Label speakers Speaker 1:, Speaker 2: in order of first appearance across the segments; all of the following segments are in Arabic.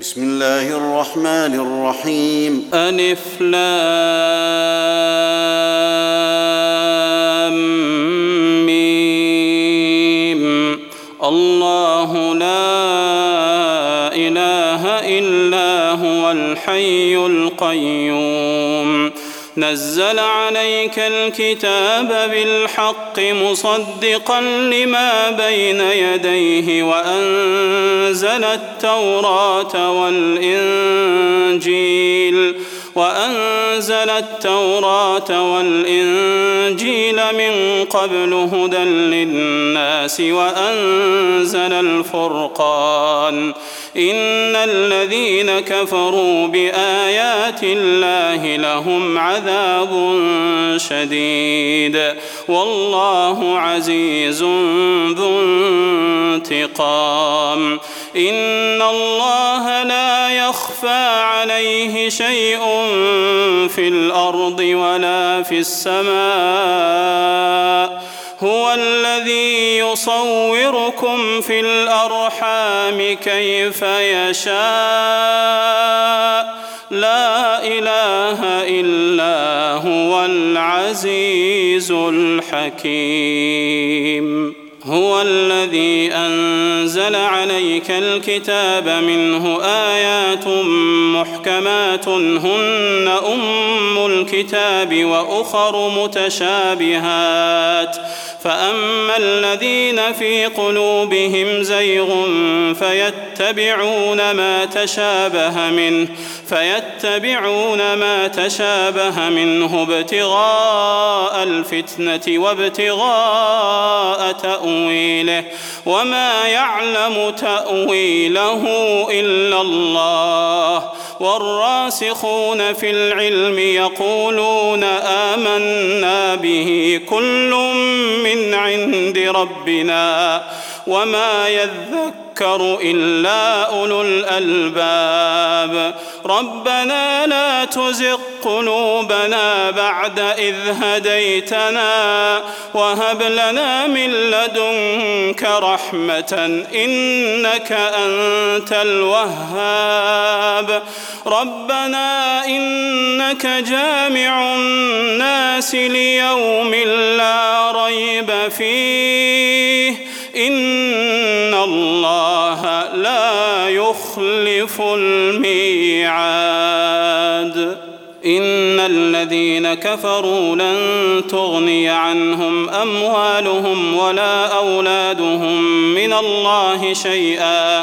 Speaker 1: بسم الله الرحمن الرحيم
Speaker 2: ألف لام ميم الله لا إله إلا هو الحي القيوم نزل عليك الكتاب بالحق مصدقا لما بين يديه وأنزل التوراة والإنجيل من قبل هدى للناس وأنزل الفرقان إن الذين كفروا بآيات الله لهم عذاب شديد والله عزيز ذو انتقام إن الله لا يخفى عليه شيء في الأرض ولا في السماء هو الذي يصوركم في الأرحام كيف يشاء لا إله إلا هو العزيز الحكيم هو الذي أنزل عليك الكتاب منه آيات محكمات هن أم الكتاب وأخر متشابهات فأما الذين في قلوبهم زيغ فيتبعون ما تشابه منه ابتغاء الفتنة وابتغاء تأويله وما يعلم تأويله إلا الله والراسخون في العلم يقولون آمنا به كل من عند ربنا وما يذكر إلا أولو الألباب ربنا لا تزغ قلوبنا بعد إذ هديتنا وهب لنا من لدنك رحمة إنك أنت الوهاب ربنا إنك جامع الناس ليوم لا ريب فيه إن الله لا يخلف الميعاد إن الذين كفروا لن تغني عنهم أموالهم ولا أولادهم من الله شيئا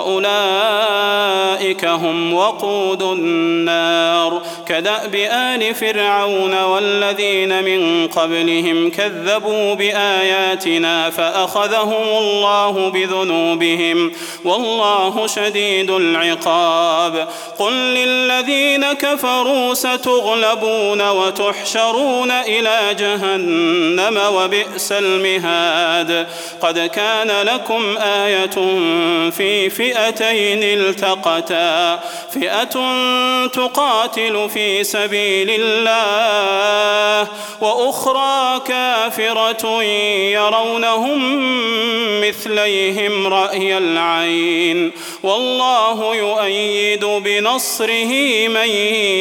Speaker 2: وأولئك هم وقود النار كدأب آل فرعون والذين من قبلهم كذبوا بآياتنا فأخذهم الله بذنوبهم والله شديد العقاب قل للذين كفروا ستغلبون وتحشرون إلى جهنم وبئس المهاد قد كان لكم آية في فئتين التقتا فئة تقاتل في سبيل الله وأخرى كافرة يرونهم مثليهم رأي العين والله يؤيد بنصره من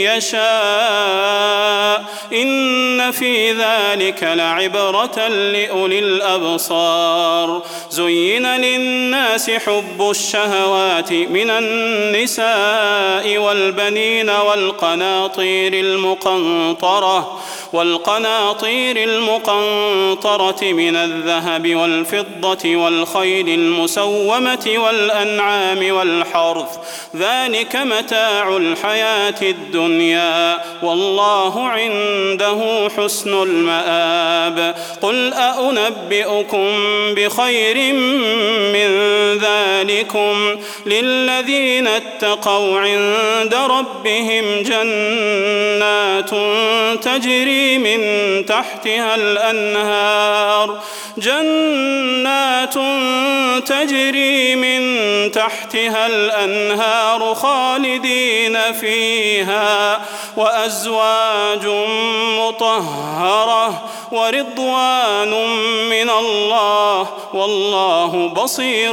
Speaker 2: يشاء إن في ذلك لعبرة لأولي الأبصار زين للناس حب الشهوات من النساء والبنين والقناطير المقنطرة من الذهب والفضة والخيل المسومة والأنعام والحرث ذلك متاع الحياة الدنيا والله عنده حسن المآب قل أنبئكم بخير من ذلكم للذين اتقوا عند ربهم جنات تجري من تحتها الأنهار جنات تجري من تحتها الأنهار خالدين فيها وأزواج مطهرة ورضوان من الله والله بصير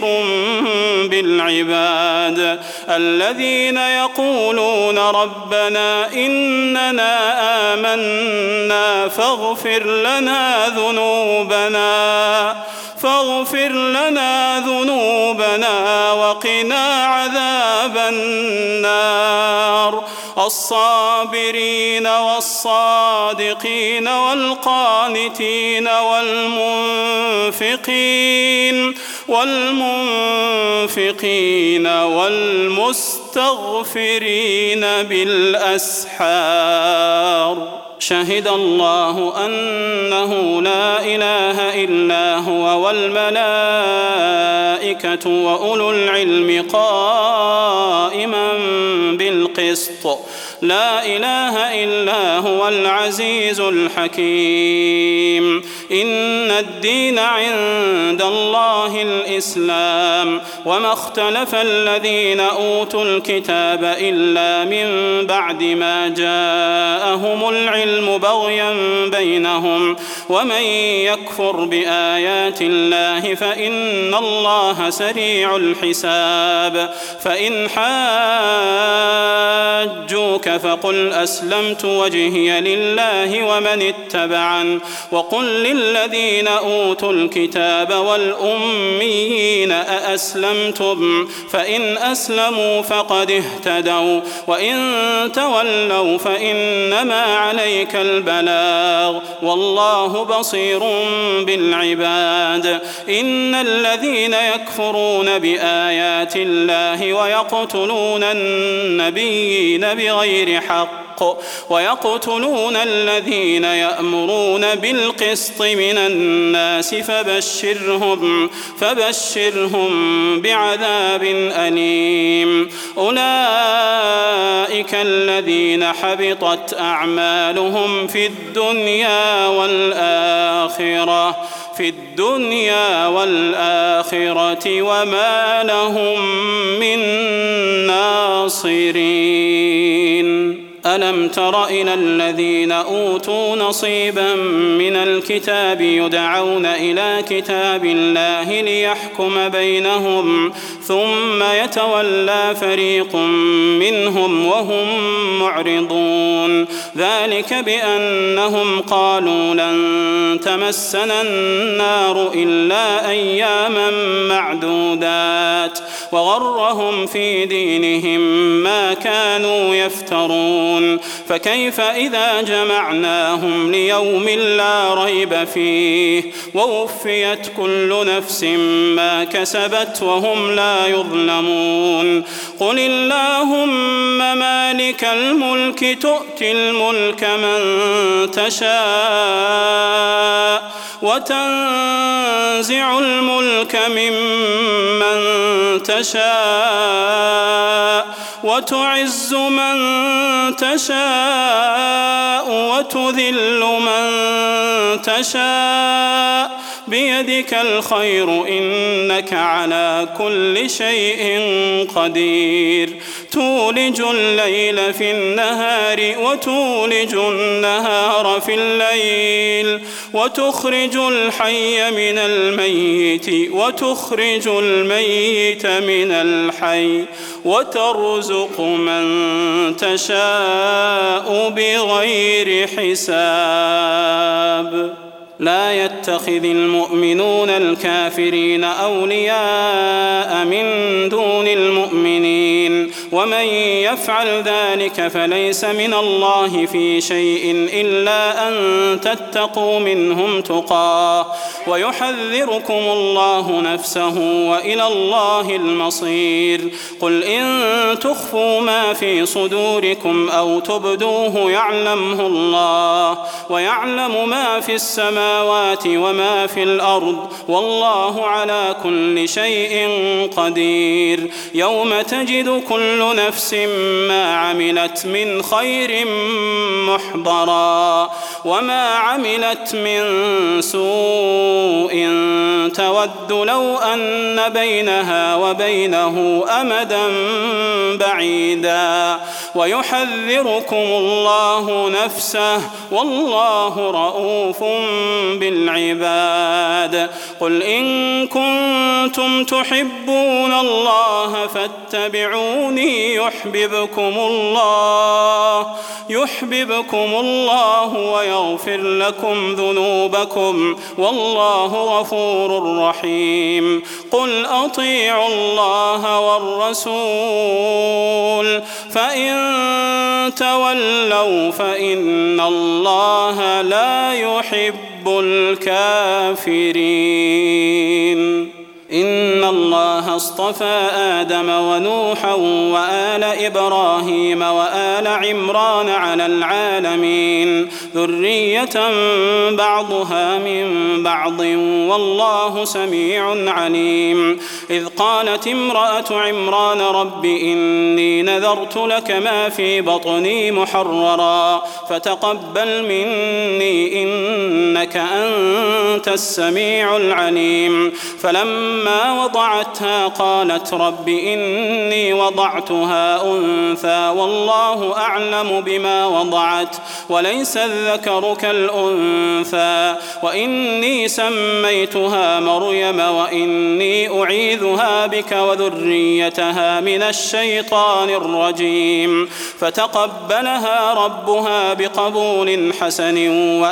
Speaker 2: بالعباد. الذين يقولون ربنا إننا آمنا فاغفر لنا ذنوبنا وقنا عذاب النار. الصابرين والصادقين والقانتين والمنفقين والمستغفرين بالأسحار. شهد الله أنه لا إله إلا هو والملائكة وأولو العلم قائما بالقسط. لا إله إلا هو العزيز الحكيم. إن الدين عند الله الإسلام وما اختلف الذين أوتوا الكتاب إلا من بعد ما جاءهم العلم بغيا بينهم ومن يكفر بآيات الله فإن الله سريع الحساب. فإن حاجوك فقل أسلمت وجهي لله ومن اتبعن وقل للذين أوتوا الكتاب والأميين أأسلمتم فإن أسلموا فقد اهتدوا وإن تولوا فإنما عليك البلاغ والله بصير بالعباد. إن الذين يكفرون بآيات الله ويقتلون النبيين بغير حق ويقتلون الذين يأمرون بالقسط من الناس فبشرهم بعذاب أليم. أولئك الذين حبطت أعمالهم في الدنيا والآخرة وما لهم من ناصرين. ألم تر إلى الذين أوتوا نصيبا من الكتاب يدعون إلى كتاب الله ليحكم بينهم ثم يتولى فريق منهم وهم معرضون. ذلك بأنهم قالوا لن تمسنا النار إلا أياما معدودات وغرهم في دينهم ما كانوا يفترون. فكيف إذا جمعناهم ليوم لا ريب فيه ووفيت كل نفس ما كسبت وهم لا يظلمون. قل اللهم مالك الملك تؤتي الملك من تشاء وتنزع الملك ممن تشاء وتعز من تشاء وتذل من تشاء بيدك الخير إنك على كل شيء قدير. تولج الليل في النهار وتولج النهار في الليل وتخرج الحي من الميت وتخرج الميت من الحي وترزق من تشاء بغير حساب. لا يتخذ المؤمنون الكافرين أولياء من دون المؤمنين ومن يفعل ذلك فليس من الله في شيء إلا أن تتقوا منهم تقاه ويحذركم الله نفسه وإلى الله المصير. قل إن تخفوا ما في صدوركم أو تبدوه يعلمه الله ويعلم ما في السماوات وما في الأرض والله على كل شيء قدير. يوم تجد كل كل نفس ما عملت من خير محضرا وما عملت من سوء تود لو أن بينها وبينه أمدا بعيدا ويحذركم الله نفسه والله رؤوف بالعباد. قل إن كنتم تحبون الله فاتبعوني يحببكم الله ويغفر لكم ذنوبكم والله غفور رحيم. قل أطيعوا الله والرسول فإن تولوا فإن الله لا يحب الكافرين. إن الله اصطفى آدم ونوحا وآل إبراهيم وآل عمران على العالمين ذرية بعضها من بعض والله سميع عليم. إذ قالت امرأة عمران رب إني نذرت لك ما في بطني محررا فتقبل مني إنك أنت السميع العليم. فلما وضعتها قالت رب إني وضعتها أنثى والله أعلم بما وضعت وليس الذكر كالأنثى وإني سميتها مريم وإني أعيذها بك وذريتها من الشيطان الرجيم. فتقبلها ربها بقبول حسن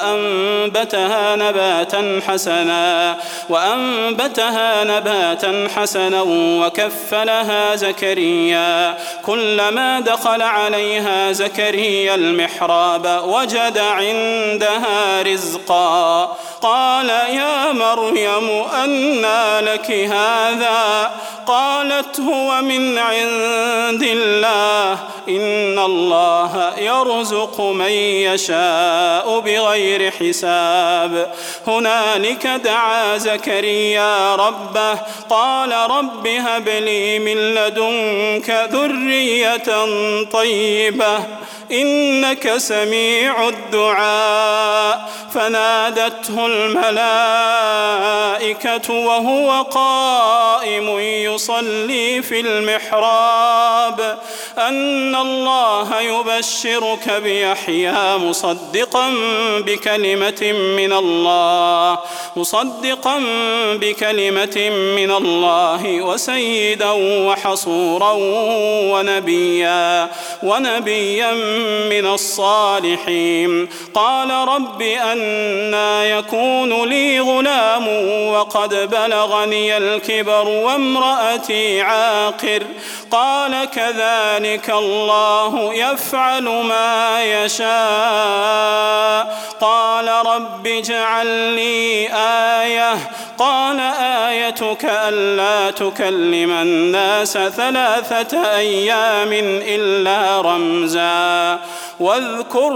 Speaker 2: وأنبتها نباتا حسنا وكفلها زكريا. كلما دخل عليها زكريا المحراب وجد عندها رزقا قال يا مريم أنى لك هذا؟ قالت هو من عند الله إن الله يرزق من يشاء بغير حساب. هنالك دعا زكريا ربه قال رب هب لي من لدنك ذرية طيبة إنك سميع الدعاء. فنادته الملائكة وهو قائم يصلي في المحراب أن الله يبشرك بيحيى مصدقا بكلمة من الله وسيدا وحصورا ونبيا من الصالحين. قال رب أنى يكون لي غلام وقد بلغني الكبر وامرأتي عاقر؟ قال كذلك الله يفعل ما يشاء. قال رب اجعل لي آية. قال آيتك ألا تكلم الناس 3 أيام إلا رمزا واذكر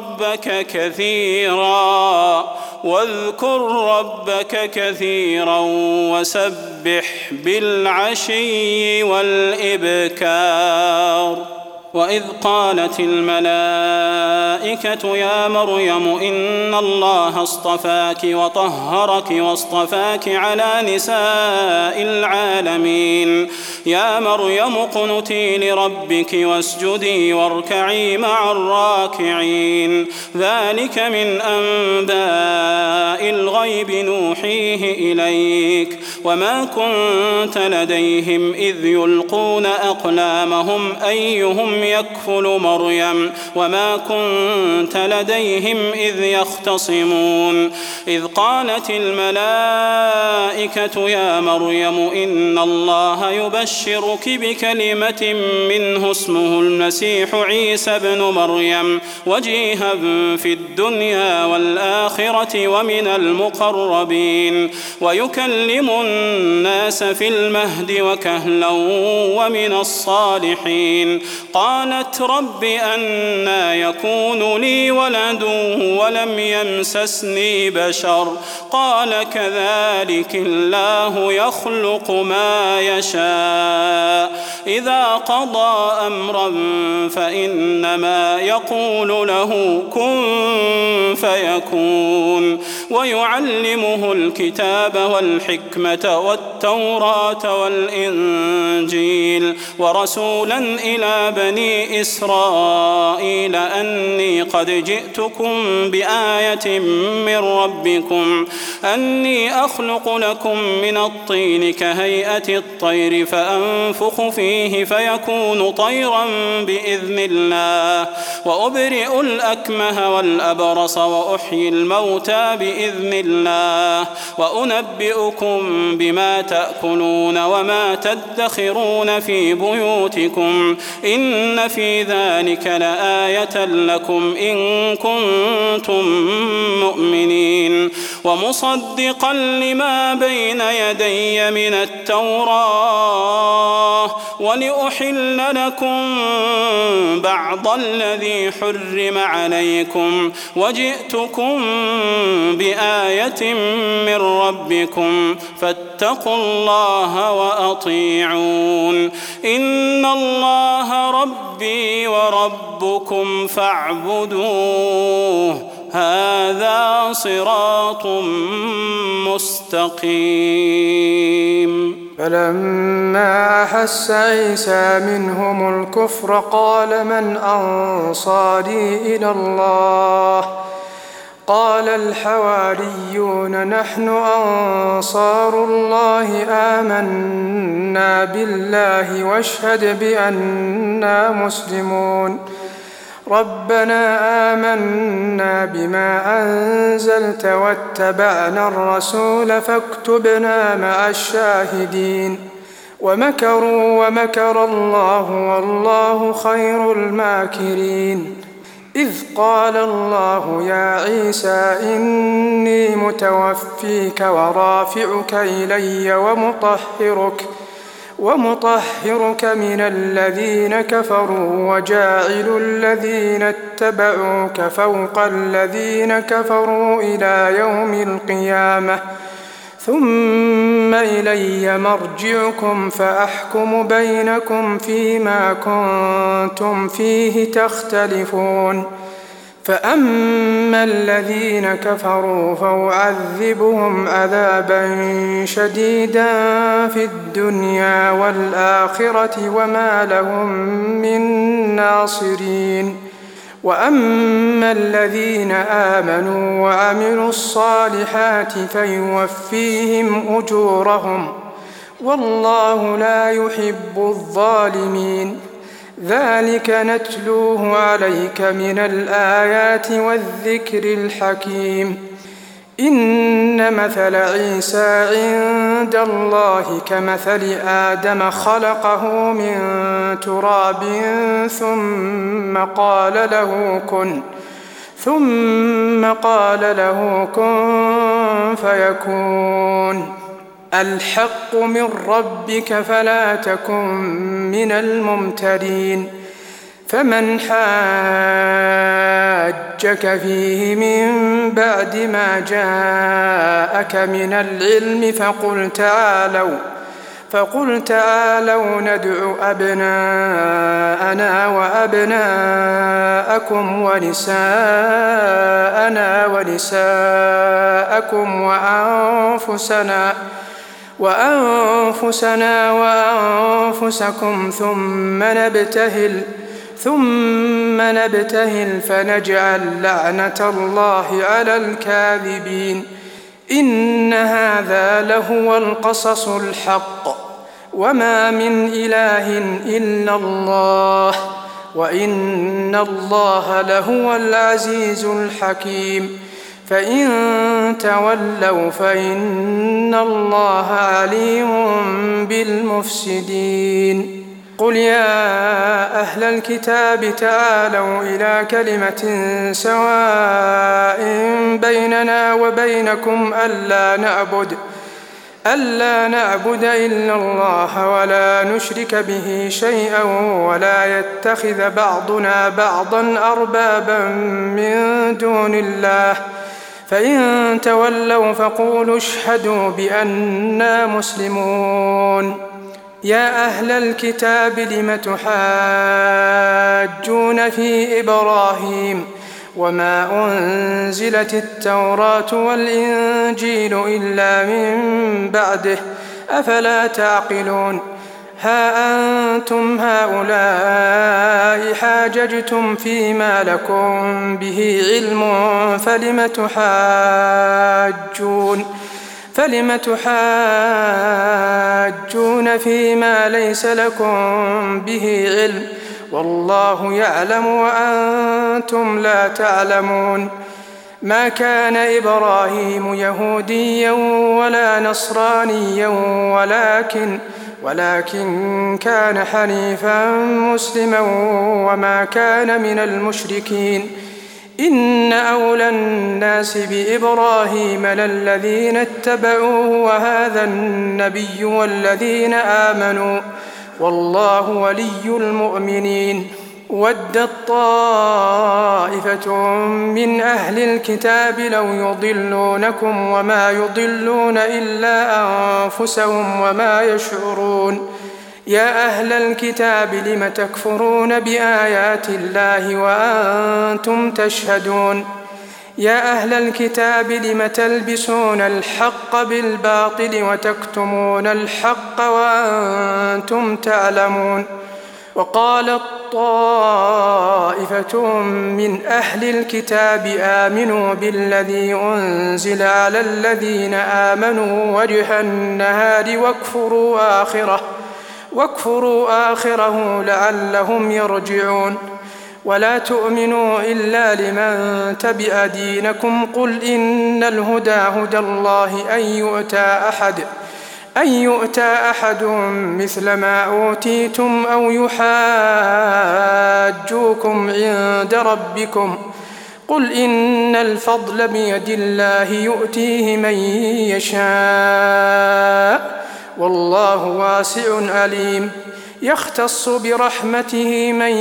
Speaker 2: ربك كثيرا وسبح بالعشي والإبكار. وإذ قالت الملائكة يا مريم إن الله اصطفاك وطهرك واصطفاك على نساء العالمين. يا مريم اقنتي لربك واسجدي واركعي مع الراكعين. ذلك من أنباء الغيب نوحيه إليك وما كنت لديهم إذ يلقون أقلامهم أيهم يكفل مريم وما كنت لديهم إذ يختصمون. إذ قالت الملائكة يا مريم إن الله يبشرك بكلمة منه اسمه المسيح عيسى بن مريم وجيها في الدنيا والآخرة ومن المقربين ويكلم الناس في المهد وكهلا ومن الصالحين. قال قالت رب أنى يكون لي ولد ولم يمسسني بشر قال كذلك الله يخلق ما يشاء إذا قضى أمرا فإنما يقول له كن فيكون ويعلمه الكتاب والحكمة والتوراة والإنجيل ورسولا إلى بني إسرائيل أني قد جئتكم بآية من ربكم أني أخلق لكم من الطين كهيئة الطير فأنفخ فيه فيكون طيرا بإذن الله وأبرئ الأكمه والأبرص وأحيي الموتى بإذن الله وأنبئكم بما تأكلون وما تدخرون في بيوتكم إن في ذلك لآية لكم إن كنتم مؤمنين ومصدقا لما بين يدي من التوراة ولأحل لكم بعض الذي حرم عليكم وجئتكم بآية من ربكم فاتقوا الله وأطيعون إن الله ربي وربكم فاعبدوه هذا صراط مستقيم.
Speaker 3: فلما أحس عيسى منهم الكفر قال من أنصاري إلى الله قال الحواريون نحن أنصار الله آمنا بالله واشهد بأننا مسلمون ربنا آمنا بما أنزلت واتبعنا الرسول فاكتبنا مع الشاهدين ومكروا ومكر الله والله خير الماكرين إذ قال الله يا عيسى إني متوفيك ورافعك إلي ومطهرك من الذين كفروا وجاعل الذين اتبعوك فوق الذين كفروا إلى يوم القيامة ثم إلي مرجعكم فأحكم بينكم فيما كنتم فيه تختلفون فأما الذين كفروا فأعذبهم عذابا شديدا في الدنيا والآخرة وما لهم من ناصرين وأما الذين آمنوا وعملوا الصالحات فيوفيهم أجورهم والله لا يحب الظالمين ذلك نتلوه عليك من الآيات والذكر الحكيم إن مثل عيسى عند الله كمثل آدم خلقه من تراب ثم قال له كن فيكون الحق من ربك فلا تكن من الممترين فمن حاجك فيه من بعد ما جاءك من العلم فقل تعالوا ندع أبناءنا وأبناءكم ونساءنا ونساءكم وأنفسنا وأنفسكم ثم نبتهل فنجعل لعنة الله على الكاذبين إن هذا لهو القصص الحق وما من إله إلا الله وإن الله لهو العزيز الحكيم فإن تولوا فإن الله عليم بالمفسدين قل يا أهل الكتاب تعالوا إلى كلمة ألا نعبد إلا الله ولا نشرك به شيئا ولا يتخذ بعضنا بعضا أربابا من دون الله فإن تولوا فقولوا اشهدوا بأننا مسلمون. يا أهل الكتاب لم تحاجون في إبراهيم وما أنزلت التوراة والإنجيل إلا من بعده أفلا تعقلون. ها أنتم هؤلاء حاججتم فيما لكم به علم فلم تحاجون فيما ليس لكم به علم والله يعلم وأنتم لا تعلمون. ما كان إبراهيم يهوديا ولا نصرانيا ولكن كان حنيفا مسلما وما كان من المشركين. إن أولى الناس بإبراهيم للذين اتبعوه وهذا النبي والذين آمنوا والله ولي المؤمنين. ودت طائفة من أهل الكتاب لو يضلونكم وما يضلون إلا أنفسهم وما يشعرون. يا أهل الكتاب لم تكفرون بآيات الله وأنتم تشهدون. يا أهل الكتاب لم تلبسون الحق بالباطل وتكتمون الحق وأنتم تعلمون. وقالت طائفة من أهل الكتاب آمنوا بالذي أنزل على الذين آمنوا وجه النهار واكفروا آخره لعلهم يرجعون. ولا تؤمنوا إلا لمن تبع دينكم قل إن الهدى هدى الله أن يؤتى أحد مثل ما أوتيتم أو يحاجوكم عند ربكم قل إن الفضل بيد الله يؤتيه من يشاء والله واسع عليم. يختص برحمته من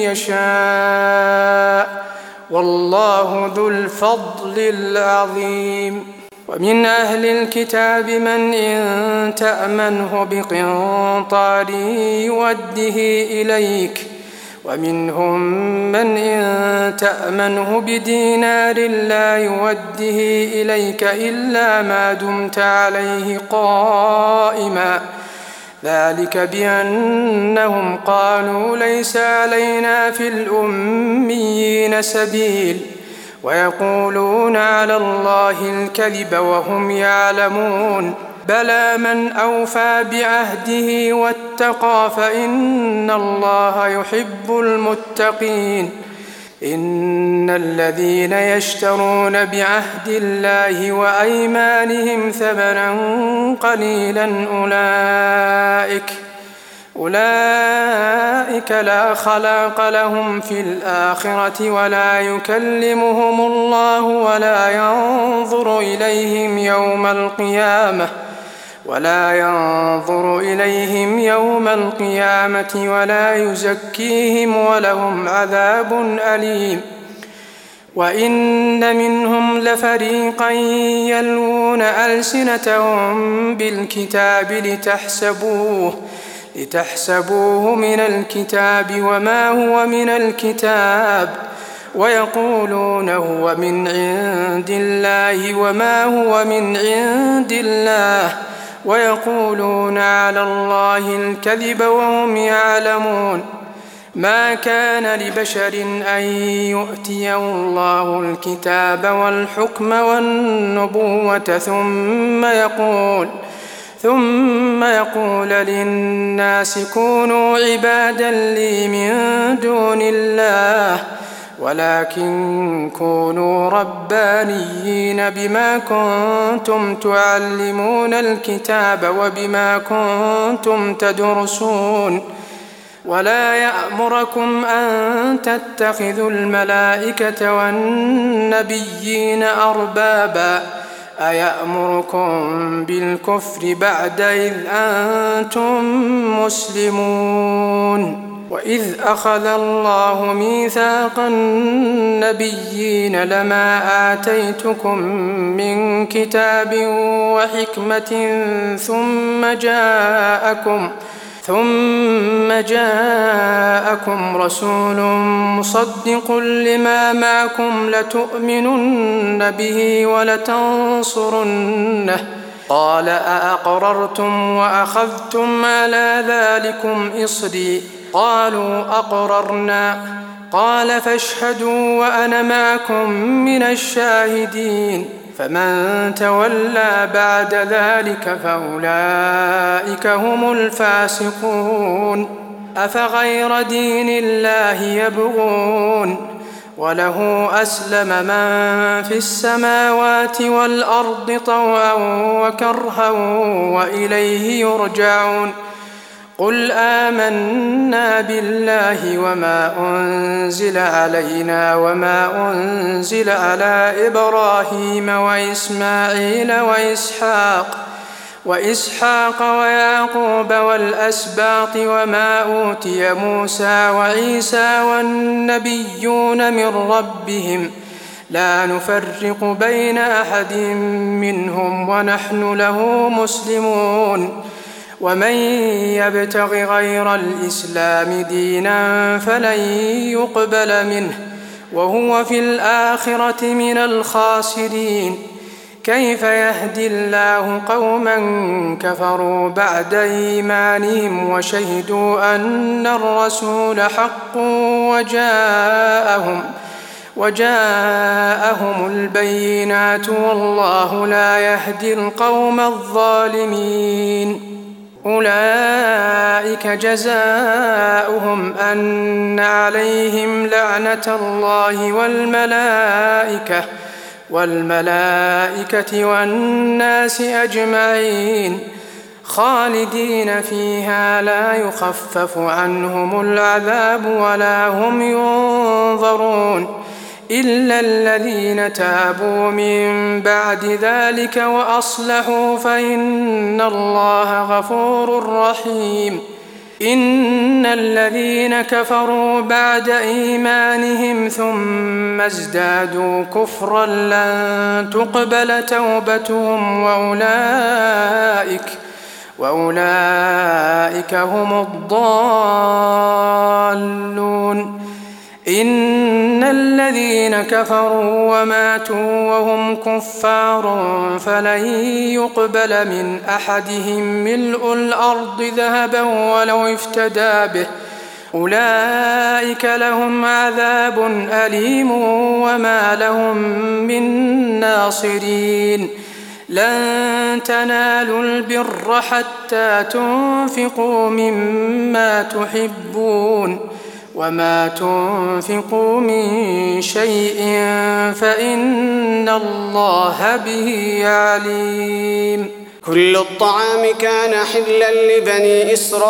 Speaker 3: يشاء والله ذو الفضل العظيم. ومن أهل الكتاب من إن تأمنه بقنطار يوده إليك ومنهم من إن تأمنه بدينار لا يوده إليك إلا ما دمت عليه قائما ذلك بأنهم قالوا ليس علينا في الأميين سبيل ويقولون على الله الكذب وهم يعلمون. بلى من أوفى بعهده واتقى فإن الله يحب المتقين. إن الذين يشترون بعهد الله وأيمانهم ثمنا قليلا أولئك لا خلاق لهم في الآخرة ولا يكلمهم الله ولا ينظر إليهم يوم القيامة ولا يزكيهم ولهم عذاب أليم. وإن منهم لفريقا يلوون ألسنتهم بالكتاب لتحسبوه من الكتاب وما هو من الكتاب ويقولون هو من عند الله وما هو من عند الله ويقولون على الله الكذب وهم يعلمون. ما كان لبشر أن يؤتيه الله الكتاب والحكم والنبوة ثم يقول للناس كونوا عبادا لي من دون الله ولكن كونوا ربانيين بما كنتم تعلمون الكتاب وبما كنتم تدرسون. ولا يأمركم أن تتخذوا الملائكة والنبيين أيأمركم بالكفر بعد إذ أنتم مسلمون وإذ أخذ الله ميثاق النبيين لما آتيتكم من كتاب وحكمة ثم جاءكم رسول مصدق لما معكم لتؤمنن به ولتنصرنه قال أأقررتم وأخذتم على ذلكم إصري قالوا أقررنا قال فاشهدوا وأنا معكم من الشاهدين فمن تولى بعد ذلك فأولئك هم الفاسقون أفغير دين الله يبغون وله أسلم من في السماوات والأرض طوعا وكرها وإليه يرجعون قل آمنا بالله وما أنزل علينا وما أنزل على إبراهيم وإسماعيل وإسحاق ويعقوب والأسباط وما أوتي موسى وعيسى والنبيون من ربهم لا نفرق بين أحد منهم ونحن له مسلمون ومن يبتغ غير الإسلام دينا فلن يقبل منه وهو في الآخرة من الخاسرين كيف يهدي الله قوما كفروا بعد إيمانهم وشهدوا أن الرسول حق وجاءهم البينات والله لا يهدي القوم الظالمين أولئك جزاؤهم أن عليهم لعنة الله والملائكة والناس أجمعين خالدين فيها لا يخفف عنهم العذاب ولا هم ينظرون إلا الذين تابوا من بعد ذلك وأصلحوا فإن الله غفور رحيم إن الذين كفروا بعد إيمانهم ثم ازدادوا كفرا لن تقبل توبتهم وأولئك هم الضالون إن الذين كفروا وماتوا وهم كفار فلن يقبل من أحدهم ملء الأرض ذهبا ولو افتدى به أولئك لهم عذاب أليم وما لهم من ناصرين لن تنالوا البر حتى تنفقوا مما تحبون وما تنفقوا من شيء فإن الله به عليم
Speaker 4: كل الطعام كان حلا لبني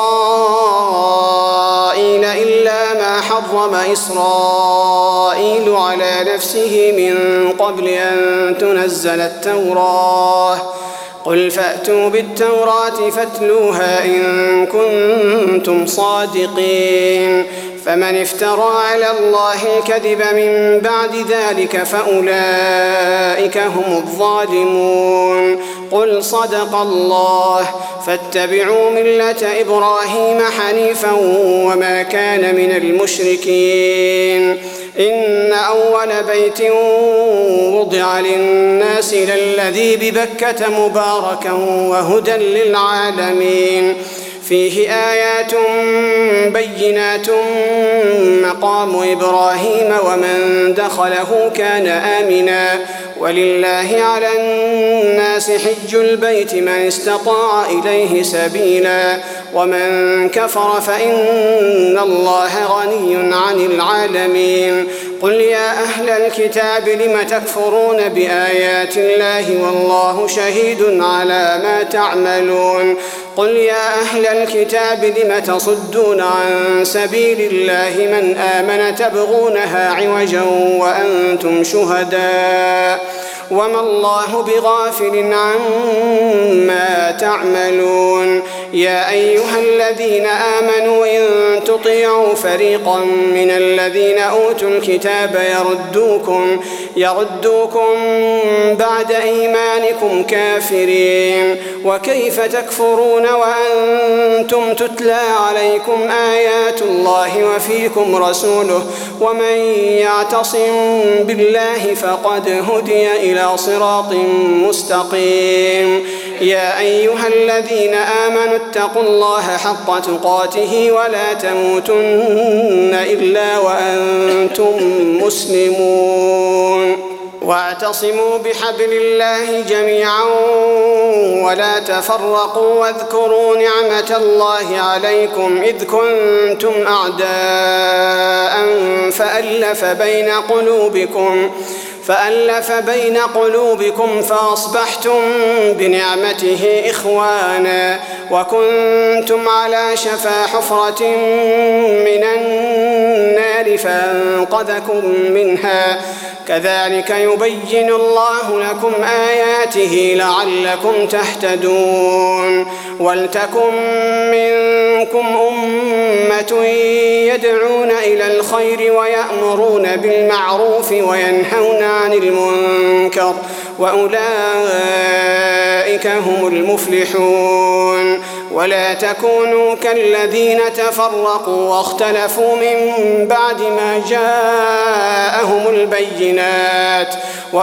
Speaker 4: إسرائيل إلا ما حرم إسرائيل على نفسه من قبل أن تنزل التوراة قل فأتوا بالتوراة فاتلوها إن كنتم صادقين فمن افترى على الله الكذب من بعد ذلك فأولئك هم الظالمون قل صدق الله فاتبعوا ملة إبراهيم حنيفا وما كان من المشركين إن أول بيت وضع للناس للذي ببكة مباركا وهدى للعالمين فيه آيات بينات مقام إبراهيم ومن دخله كان آمنا ولله على الناس حج البيت من استطاع إليه سبيلا ومن كفر فإن الله غني عن العالمين قل يا أهل الكتاب لم تكفرون بآيات الله والله شهيد على ما تعملون قل يا أهل الكتاب لم تصدون عن سبيل الله من آمن تبغونها عوجا وأنتم شهداء وما الله بغافل عما تعملون. يا أيها الذين آمنوا إن تطيعوا فريقا من الذين أوتوا الكتاب يردوكم بعد إيمانكم كافرين. وكيف تكفرون وأنتم تتلى عليكم آيات الله وفيكم رسوله ومن يعتصم بالله فقد هدي إلى صراط مستقيم. يا أيها الذين آمنوا اتقوا الله حق تقاته ولا تموتن إلا وأنتم مسلمون. واعتصموا بحبل الله جميعا ولا تفرقوا واذكروا نعمة الله عليكم إذ كنتم أعداء فألف بين قلوبكم فأصبحتم بنعمته إخوانا وكنتم على شفا حفرة من النار فأنقذكم منها. كذلك يبين الله لكم آياته لعلكم تهتدون. ولتكن منكم أمة يدعون إلى الخير ويأمرون بالمعروف وينهون عن المنكر وأولئك هم المفلحون. ولا تكونوا كالذين تفرقوا واختلفوا من بعد ما جاءهم البينات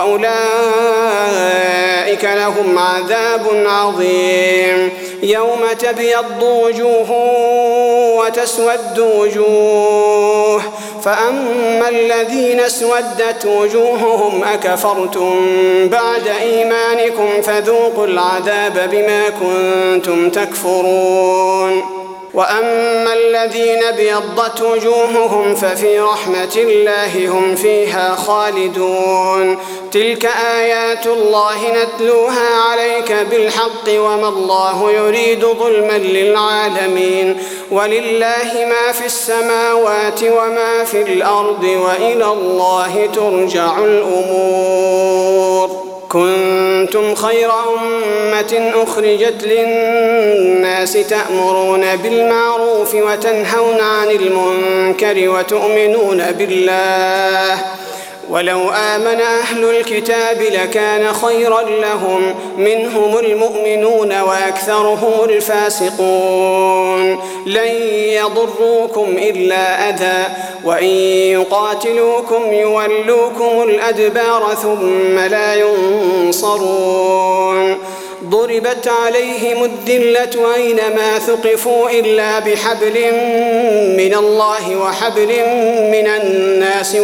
Speaker 4: وأولئك لهم عذاب عظيم. يوم تبيض وجوه وتسود وجوه فأما الذين اسودت وجوههم أكفرتم بعد إيمانكم فذوقوا العذاب بما كنتم تكفرون. وأما الذين ابيضت وجوههم ففي رحمة الله هم فيها خالدون. تلك آيات الله نتلوها عليك بالحق وما الله يريد ظلما للعالمين. ولله ما في السماوات وما في الأرض وإلى الله ترجع الأمور. كنتم خير أمة أخرجت للناس تأمرون بالمعروف وتنهون عن المنكر وتؤمنون بالله. ولو آمن أهل الكتاب لكان خيرا لهم منهم المؤمنون وأكثرهم الفاسقون. لن يضروكم إلا أذى وإن يقاتلوكم يولوكم الأدبار ثم لا ينصرون. ضربت عليهم الذلة أينما ثقفوا إلا بحبل من الله وحبل من الناس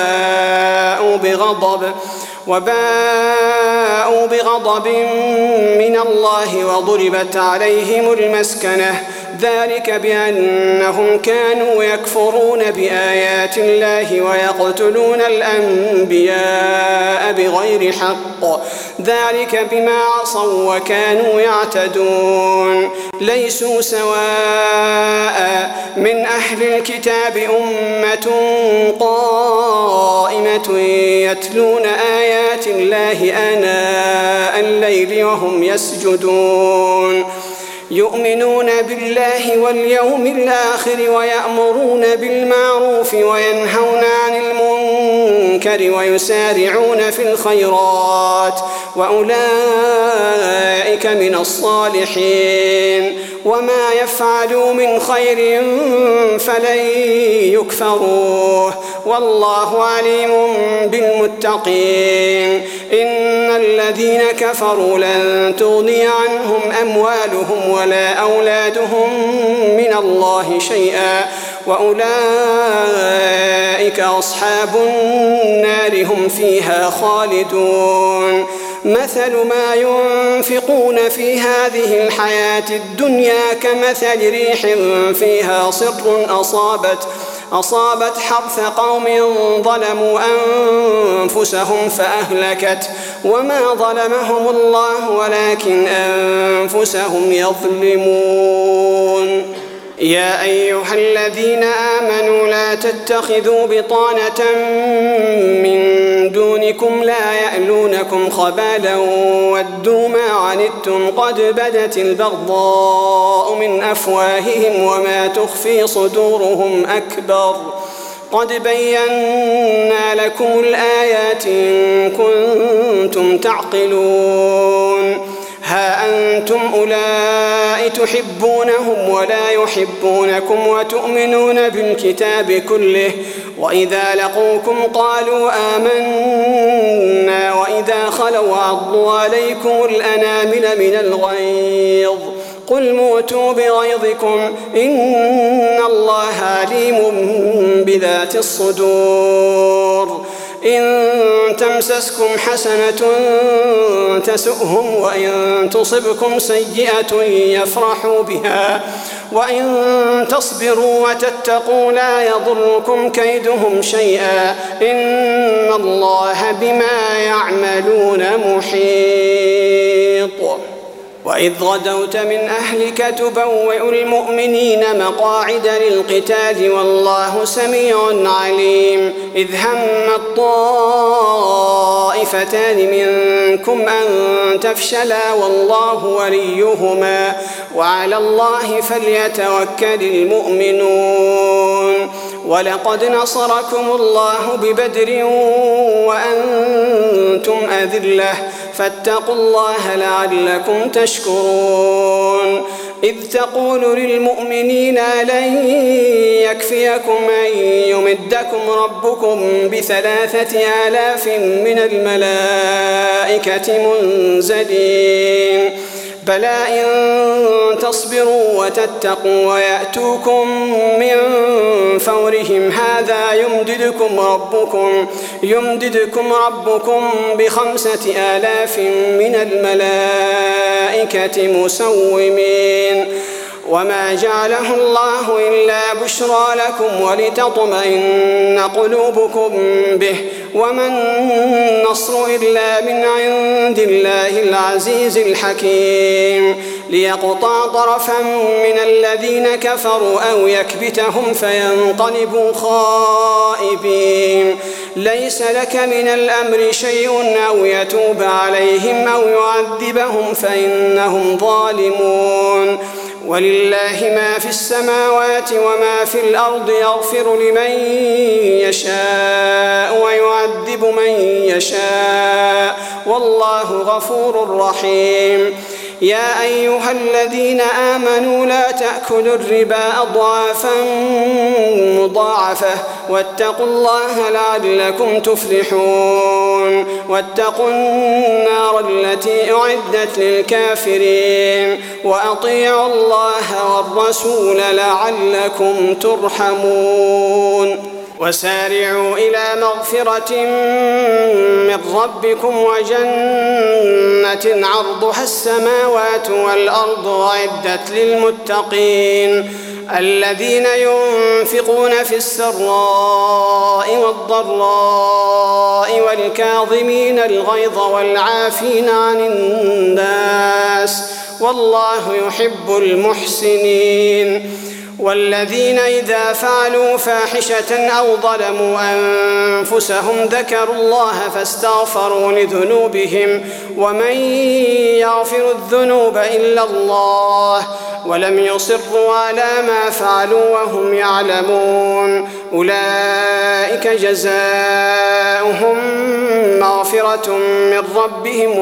Speaker 4: وباءوا بغضب من الله وضربت عليهم المسكنة. ذلك بأنهم كانوا يكفرون بآيات الله ويقتلون الأنبياء بغير حق. ذلك بما عصوا وكانوا يعتدون. ليسوا سواء من أهل الكتاب أمة قائمة يتلون آيات الله آناء الليل وهم يسجدون. يؤمنون بالله واليوم الآخر ويأمرون بالمعروف وينهون عن المنكر ويسارعون في الخيرات وأولئك من الصالحين. وما يفعلوا من خير فلن يكفروه والله عليم بالمتقين. إن الذين كفروا لن تغني عنهم أموالهم ولا أولادهم من الله شيئا وأولئك أصحاب النار هم فيها خالدون. مثل ما ينفقون في هذه الحياة الدنيا كمثل ريح فيها صر أصابت حرث قوم ظلموا أنفسهم فأهلكت وما ظلمهم الله ولكن أنفسهم يظلمون. يا أيها الذين آمنوا لا تتخذوا بطانة من دونكم لا يألونكم خبالا ودوا ما عنتم قد بدت البغضاء من أفواههم وما تخفي صدورهم أكبر قد بينا لكم الآيات إن كنتم تعقلون ها أنتم أولئك تحبونهم ولا يحبونكم وتؤمنون بالكتاب كله وإذا لقوكم قالوا آمنا وإذا خلوا عضوا عليكم الأنامل من الغيظ قل موتوا بغيظكم إن الله عليم بذات الصدور إن تمسسكم حسنة تسؤهم وإن تصبكم سيئة يفرحوا بها وإن تصبروا وتتقوا لا يضركم كيدهم شيئا إن الله بما يعملون محيط وإذ غدوت من أهلك تبوئ المؤمنين مقاعد للقتال والله سميع عليم إذ هم الطائفتان منكم أن تفشلا والله وليهما وعلى الله فليتوكل المؤمنون ولقد نصركم الله ببدر وأنتم أذلة فاتقوا الله لعلكم تشكرون إذ تقول للمؤمنين لن يكفيكم أن يمدكم ربكم ب3,000 من الملائكة منزلين بلى إن تصبروا وتتقوا ويأتوكم من فورهم هذا يمددكم ربكم ب5,000 من الملائكة مسومين وما جعله الله إلا بشرى لكم ولتطمئن قلوبكم به وما النصر إلا من عند الله العزيز الحكيم ليقطع طرفا من الذين كفروا أو يكبتهم فينقلبوا خائبين ليس لك من الأمر شيء أو يتوب عليهم أو يعذبهم فإنهم ظالمون ولله ما في السماوات وما في الأرض يغفر لمن يشاء ويعذب من يشاء والله غفور رحيم يا أيها الذين آمنوا لا تأكلوا الربا أضعافا مضاعفة واتقوا الله لعلكم تفلحون واتقوا النار التي أعدت للكافرين وأطيعوا الله والرسول لعلكم ترحمون وسارعوا إلى مغفرة من ربكم وجنة عرضها السماوات والأرض أعدت للمتقين الذين ينفقون في السراء والضراء والكاظمين الغيظ والعافين عن الناس والله يحب المحسنين والذين إذا فعلوا فاحشة أو ظلموا أنفسهم ذكروا الله فاستغفروا لذنوبهم ومن يغفر الذنوب إلا الله ولم يصروا على ما فعلوا وهم يعلمون أولئك جزاؤهم مغفرة من ربهم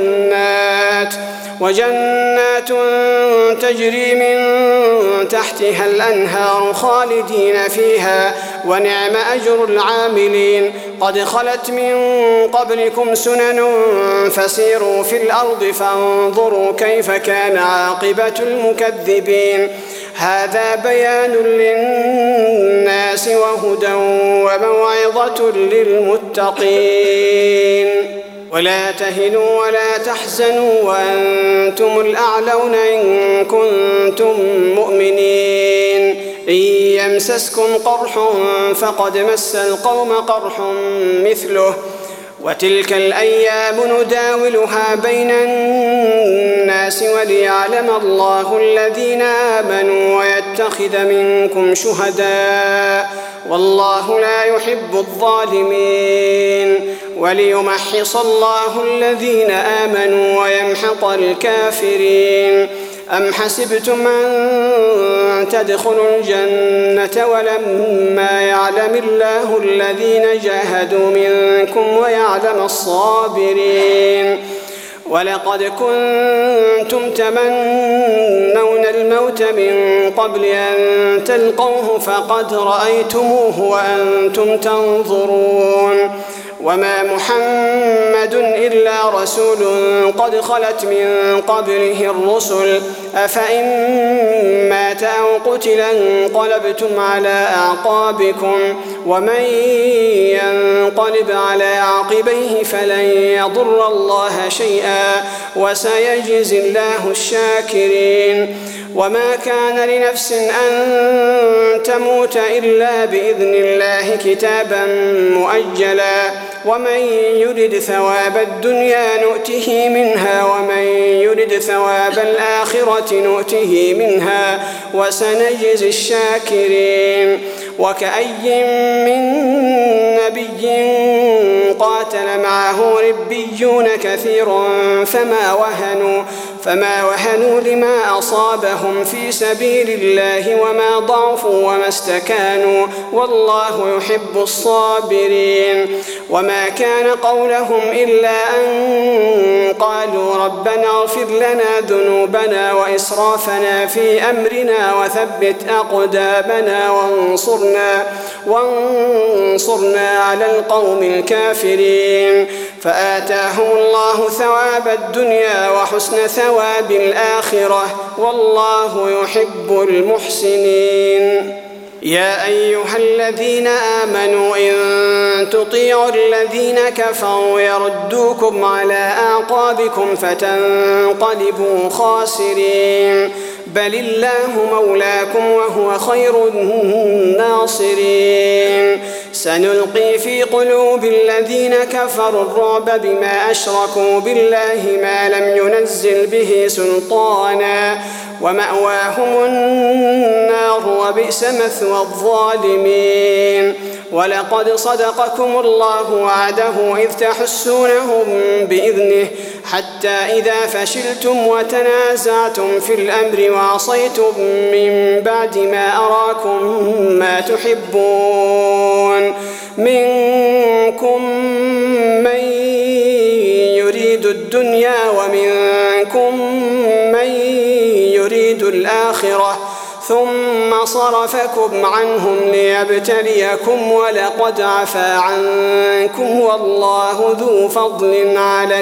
Speaker 4: وجنات تجري من تحتها الأنهار خالدين فيها ونعم أجر العاملين قد خلت من قبلكم سنن فسيروا في الأرض فانظروا كيف كان عاقبة المكذبين هذا بيان للناس وهدى وموعظة للمتقين ولا تهنوا ولا تحزنوا وأنتم الأعلون إن كنتم مؤمنين إن يمسسكم قرح فقد مس القوم قرح مثله وتلك الأيام نداولها بين الناس وليعلم الله الذين آمنوا ويتخذ منكم شهداء والله لا يحب الظالمين وليمحص الله الذين آمنوا ويمحق الكافرين. أم حسبتم أن تدخلوا الجنة ولما يعلم الله الذين جاهدوا منكم ويعلم الصابرين ولقد كنتم تمنون الموت من قبل أن تلقوه فقد رأيتموه وأنتم تنظرون وما محمد إلا رسول قد خلت من قبله الرسل أفإن مات أو قتل انقلبتم على أعقابكم ومن ينقلب على عقبيه فلن يضر الله شيئا وسيجزي الله الشاكرين. وما كان لنفس أن تموت إلا بإذن الله كتابا مؤجلا ومن يرد ثواب الدنيا نؤته منها ومن يرد ثواب الآخرة نؤته منها وسنجزي الشاكرين. وكأي من نبي قاتل معه ربيون كثير فما وهنوا لما أصابهم في سبيل الله وما ضعفوا وما استكانوا والله يحب الصابرين. وما كان قولهم إلا أن قالوا ربنا اغفر لنا ذنوبنا وإسرافنا في أمرنا وثبت أقدامنا وانصرنا على القوم الكافرين. فآتاهم الله ثواب الدنيا وحسن ثواب الآخرة والله يحب المحسنين. يا أيها الذين آمنوا إن تطيعوا الذين كفروا يردوكم على أعقابكم فتنقلبوا خاسرين بل الله مولاكم وهو خير الناصرين. سنلقي في قلوب الذين كفروا الرعب بما أشركوا بالله ما لم ينزل به سلطانا ومأواهم النار وبئس مثوى الظالمين. ولقد صدقكم الله وعده إذ تحسونهم بإذنه حتى إذا فشلتم وتنازعتم في الأمر وعصيتم من بعد ما أراكم ما تحبون منكم من يريد الدنيا ومنكم من يريد الآخرة ثم صرفكم عنهم ليبتليكم ولقد عفا عنكم والله ذو فضل على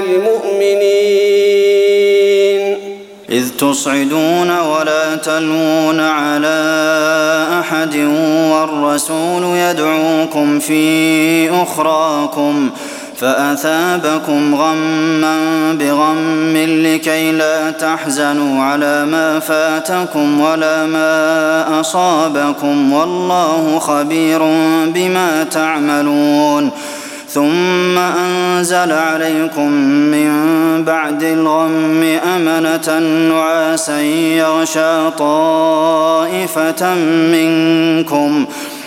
Speaker 4: المؤمنين.
Speaker 5: إذ تصعدون ولا تلوون على أحد والرسول يدعوكم في أخراكم فأثابكم غما بغم لكي لا تحزنوا على ما فاتكم ولا ما أصابكم والله خبير بما تعملون. ثم أنزل عليكم من بعد الغم أمنة نعاسا يغشى طائفة منكم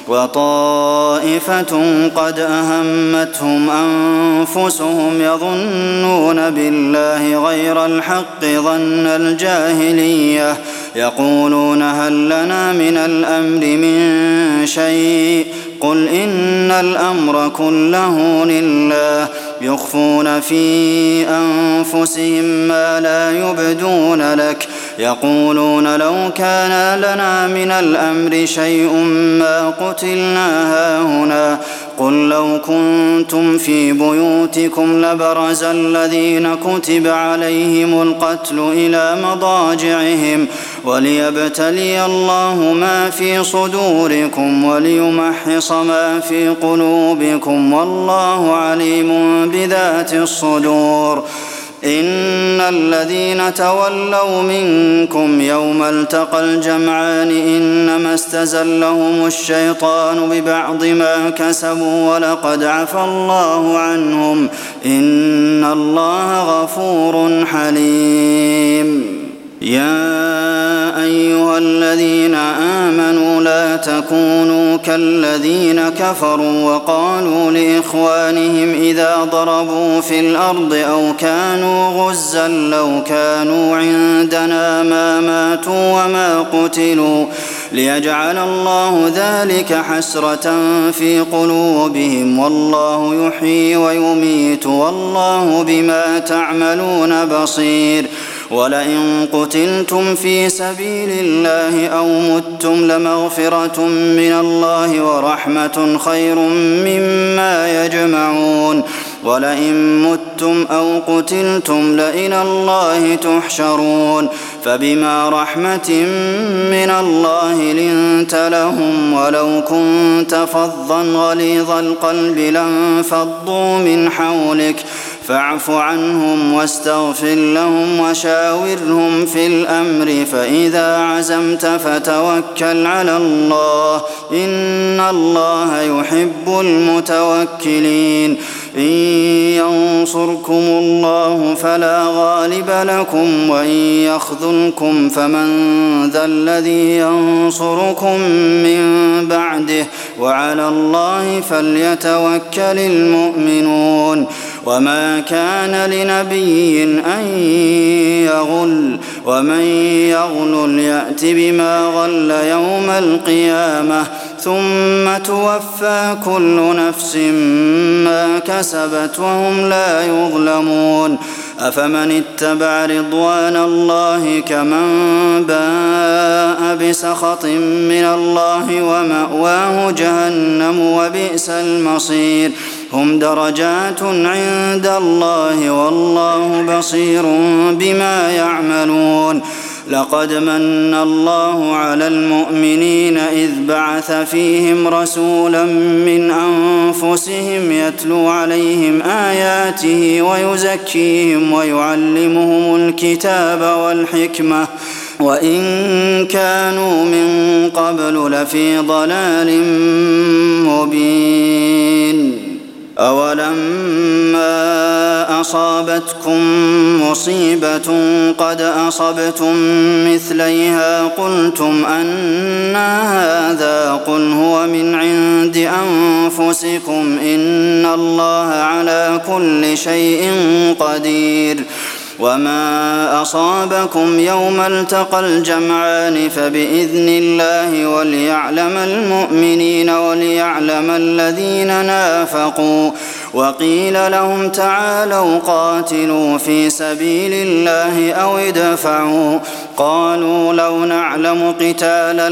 Speaker 5: وطائفة قد أهمتهم أنفسهم يظنون بالله غير الحق ظن الجاهلية يقولون هل لنا من الأمر من شيء قل إن الأمر كله لله يخفون في أنفسهم ما لا يبدون لك يقولون لو كان لنا من الأمر شيء ما قتلنا هاهنا قل لو كنتم في بيوتكم لبرز الذين كتب عليهم القتل إلى مضاجعهم وليبتلي الله ما في صدوركم وليمحص ما في قلوبكم والله عليم بذات الصدور. إن الذين تولوا منكم يوم التقى الجمعان إنما استزلهم الشيطان ببعض ما كسبوا ولقد عفى الله عنهم إن الله غفور حليم يا أيها الذين آمنوا لا تكونوا كالذين كفروا وقالوا لإخوانهم إذا ضربوا في الأرض أو كانوا غزا لو كانوا عندنا ما ماتوا وما قتلوا ليجعل الله ذلك حسرة في قلوبهم والله يحيي ويميت والله بما تعملون بصير ولئن قتلتم في سبيل الله أو متم لمغفرة من الله ورحمة خير مما يجمعون ولئن متم أو قتلتم لإلى الله تحشرون فبما رحمة من الله لنت لهم ولو كنت فظا غليظ القلب لانفضوا من حولك فاعف عنهم واستغفر لهم وشاورهم في الأمر فإذا عزمت فتوكل على الله إن الله يحب المتوكلين إن ينصركم الله فلا غالب لكم وإن يخذلكم فمن ذا الذي ينصركم من بعده وعلى الله فليتوكل المؤمنون وما كان لنبي أن يغل ومن يغل يأت بما غل يوم القيامة ثم توفى كل نفس ما كسبت وهم لا يظلمون أفمن اتبع رضوان الله كمن باء بسخط من الله ومأواه جهنم وبئس المصير هم درجات عند الله والله بصير بما يعملون لقد من الله على المؤمنين إذ بعث فيهم رسولا من أنفسهم يتلو عليهم آياته ويزكيهم ويعلمهم الكتاب والحكمة وإن كانوا من قبل لفي ضلال مبين أولما أصابتكم مصيبة قد أصبتم مثليها قلتم أنى هذا قل هو من عند أنفسكم إن الله على كل شيء قدير وما أصابكم يوم التقى الجمعان فبإذن الله وليعلم المؤمنين وليعلم الذين نافقوا وقيل لهم تعالوا قاتلوا في سبيل الله أو ادفعوا قالوا لو نعلم قتالا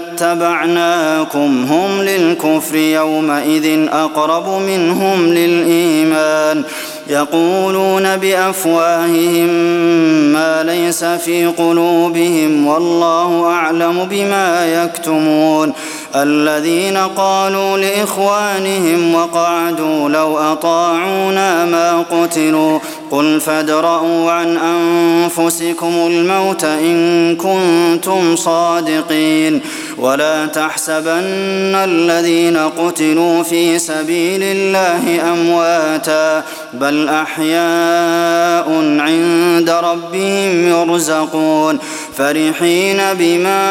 Speaker 5: لاتبعناكم هم للكفر يومئذ أقرب منهم للإيمان يقولون بأفواههم ما ليس في قلوبهم والله أعلم بما يكتمون الذين قالوا لإخوانهم وقعدوا لو أطاعونا ما قتلوا قل فادرءوا عن أنفسكم الموت إن كنتم صادقين ولا تحسبن الذين قتلوا في سبيل الله أمواتا بل أحياء عند ربهم يرزقون فرحين بما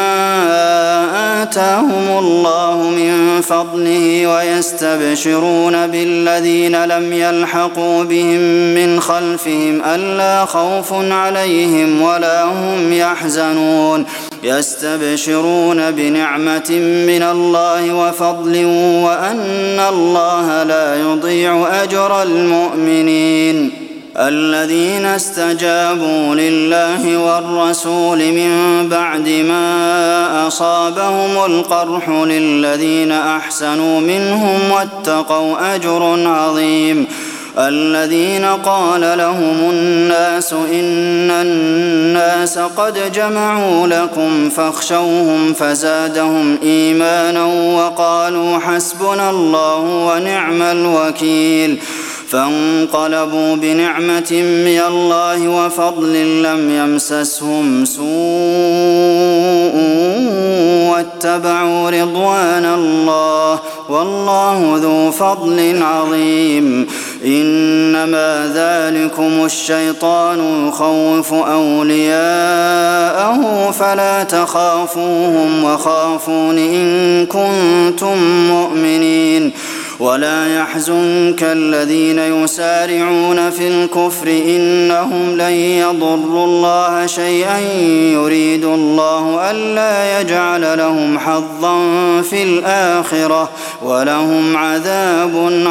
Speaker 5: آتاهم الله من فضله ويستبشرون بالذين لم يلحقوا بهم من خلفهم ألا خوف عليهم ولا هم يحزنون يستبشرون بنعمة من الله وفضل وأن الله لا يضيع أجر المؤمنين الذين استجابوا لله والرسول من بعد ما أصابهم القرح للذين أحسنوا منهم واتقوا أجر عظيم الذين قال لهم الناس إن الناس قد جمعوا لكم فاخشوهم فزادهم إيمانا وقالوا حسبنا الله ونعم الوكيل فانقلبوا بنعمة من الله وفضل لم يمسسهم سوء واتبعوا رضوان الله والله ذو فضل عظيم إنما ذلكم الشيطان يخوف أولياءه فلا تخافوهم وخافون إن كنتم مؤمنين ولا يحزنك الذين يسارعون في الكفر إنهم لن يضروا الله شيئا يريد الله ألا يجعل لهم حظا في الآخرة ولهم عذاب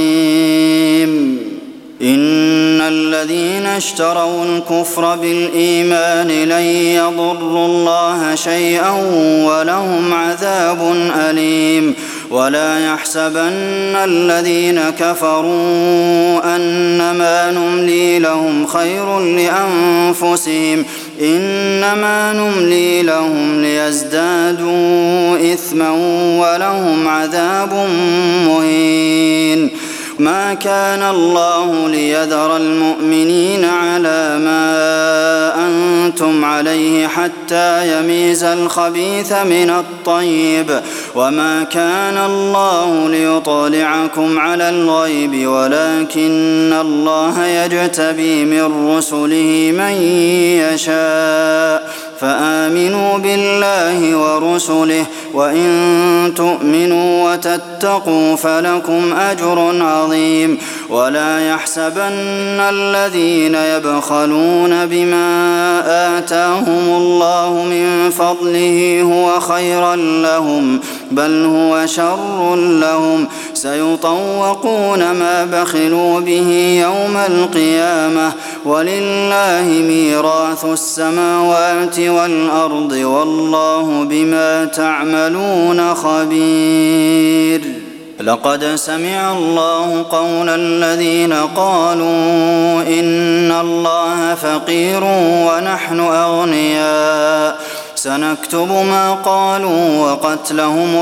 Speaker 5: عظيم إن الذين اشتروا الكفر بالإيمان لن يضروا الله شيئا ولهم عذاب أليم ولا يحسبن الذين كفروا أنما نملي لهم خير لأنفسهم إنما نملي لهم ليزدادوا إثما ولهم عذاب مهين ما كان الله ليذر المؤمنين على ما أنتم عليه حتى يميز الخبيث من الطيب وما كان الله ليطلعكم على الغيب ولكن الله يجتبي من رسله من يشاء فآمنوا بالله ورسله وإن تؤمنوا وتتقوا فلكم أجر عظيم ولا يحسبن الذين يبخلون بما آتاهم الله من فضله هو خيرا لهم بل هو شر لهم سيطوقون ما بخلوا به يوم القيامة ولله ميراث السماوات والأرض والله بما تعملون خبير لقد سمع الله قول الذين قالوا إن الله فقير ونحن أغنياء سنكتب ما قالوا وقتلهم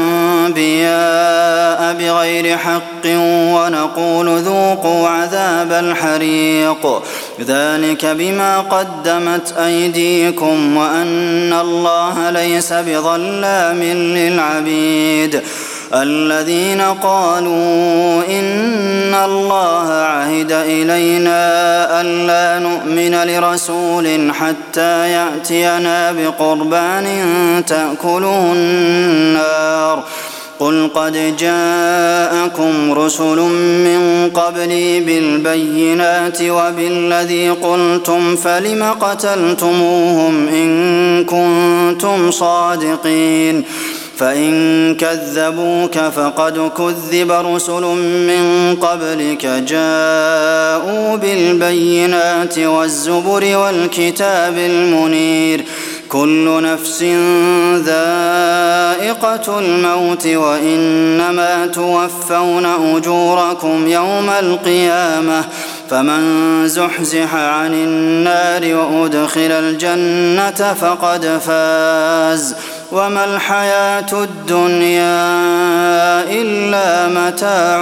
Speaker 5: الأنبياء بغير حق ونقول ذوقوا عذاب الحريق ذلك بما قدمت أيديكم وأن الله ليس بظلام للعبيد الذين قالوا إن الله عهد إلينا ألا نؤمن لرسول حتى يأتينا بقربان تأكله النار قل قد جاءكم رسل من قبلي بالبينات وبالذي قلتم فلم قتلتموهم إن كنتم صادقين فإن كذبوك فقد كذب رسل من قبلك جاءوا بالبينات والزبر والكتاب المنير كل نفس ذائقة الموت وإنما توفون أجوركم يوم القيامة فمن زحزح عن النار وأدخل الجنة فقد فاز وما الحياة الدنيا إلا متاع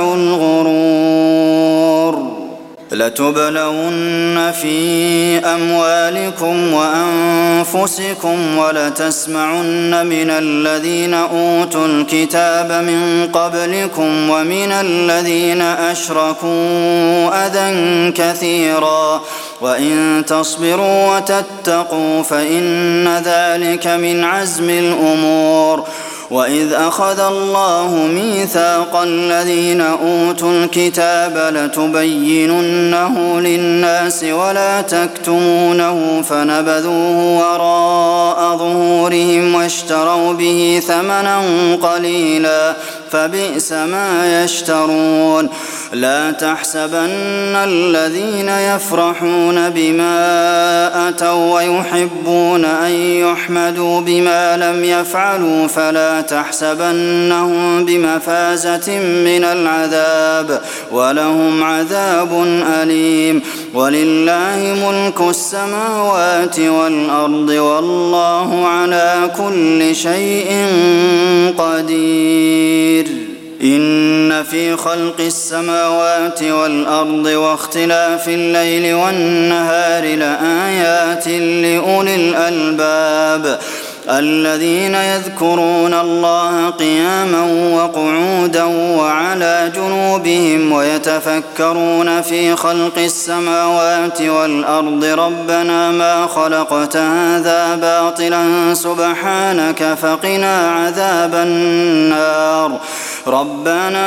Speaker 5: الغرور لتبلون في أموالكم وأنفسكم ولتسمعن من الذين أوتوا الكتاب من قبلكم ومن الذين أشركوا أذى كثيرا وإن تصبروا وتتقوا فإن ذلك من عزم الأمور وإذ أخذ الله ميثاق الذين أوتوا الكتاب لتبيننه للناس ولا تكتمونه فنبذوه وراء ظهورهم واشتروا به ثمنا قليلا فبئس ما يشترون لا تحسبن الذين يفرحون بما أتوا ويحبون أن يحمدوا بما لم يفعلوا فلا تحسبنهم بمفازة من العذاب ولهم عذاب أليم ولله ملك السماوات والأرض والله على كل شيء قدير إن في خلق السماوات والأرض واختلاف الليل والنهار لآيات لأولي الألباب الذين يذكرون الله قياما وقعودا وعلى جنوبهم ويتفكرون في خلق السماوات والأرض ربنا ما خلقت هذا باطلا سبحانك فقنا عذاب النار ربنا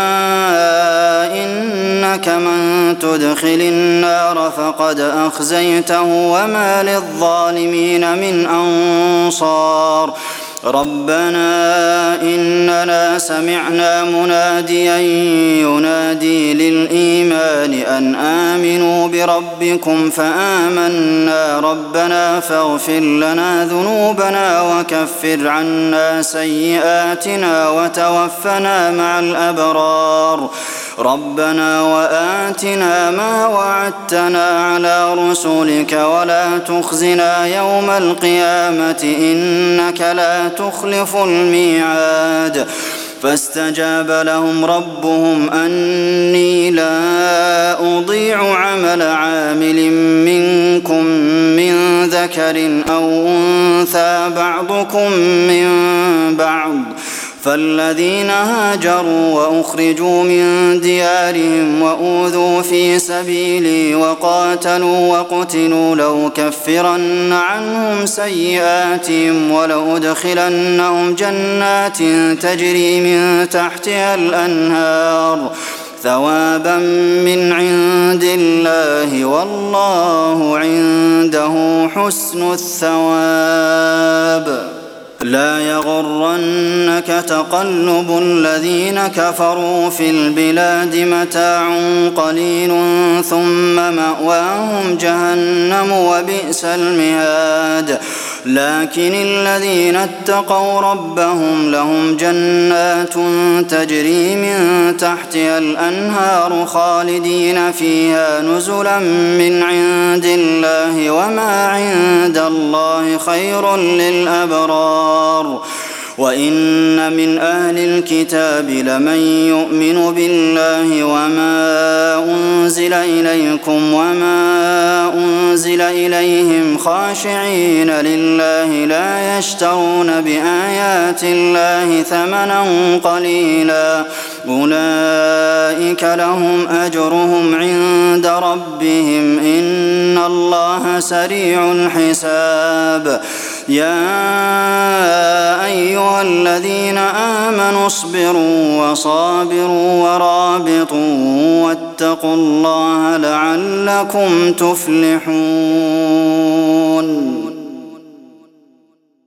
Speaker 5: إنك من تدخل النار فقد أخزيته وما للظالمين من أنصار ربنا إننا سمعنا مناديا ينادي للإيمان أن آمنوا بربكم فآمنا ربنا فاغفر لنا ذنوبنا وكفر عنا سيئاتنا وتوفنا مع الأبرار ربنا وآتنا ما وعدتنا على رسلك ولا تخزنا يوم القيامة إنك لا تخلف الميعاد فاستجاب لهم ربهم أني لا أضيع عمل عامل منكم من ذكر أو أنثى بعضكم من بعض فالذين هاجروا وأخرجوا من ديارهم وأوذوا في سبيلي وقاتلوا وقتلوا لأكفرن عنهم سيئاتهم ولأدخلنهم جنات تجري من تحتها الأنهار ثوابا من عند الله والله عنده حسن الثواب لا يغرنك تقلب الذين كفروا في البلاد متاع قليل ثم مأواهم جهنم وبئس المهاد لكن الذين اتقوا ربهم لهم جنات تجري من تحتها الأنهار خالدين فيها نزلا من عند الله وما عند الله خير للأبرار وإن من أهل الكتاب لمن يؤمن بالله وما أنزل إليكم وما أنزل إليهم خاشعين لله لا يشترون بآيات الله ثمنا قليلا أولئك لهم أجرهم عند ربهم إن الله سريع الحساب يا أيها الذين آمنوا اصبروا وصابروا ورابطوا واتقوا الله لعلكم تفلحون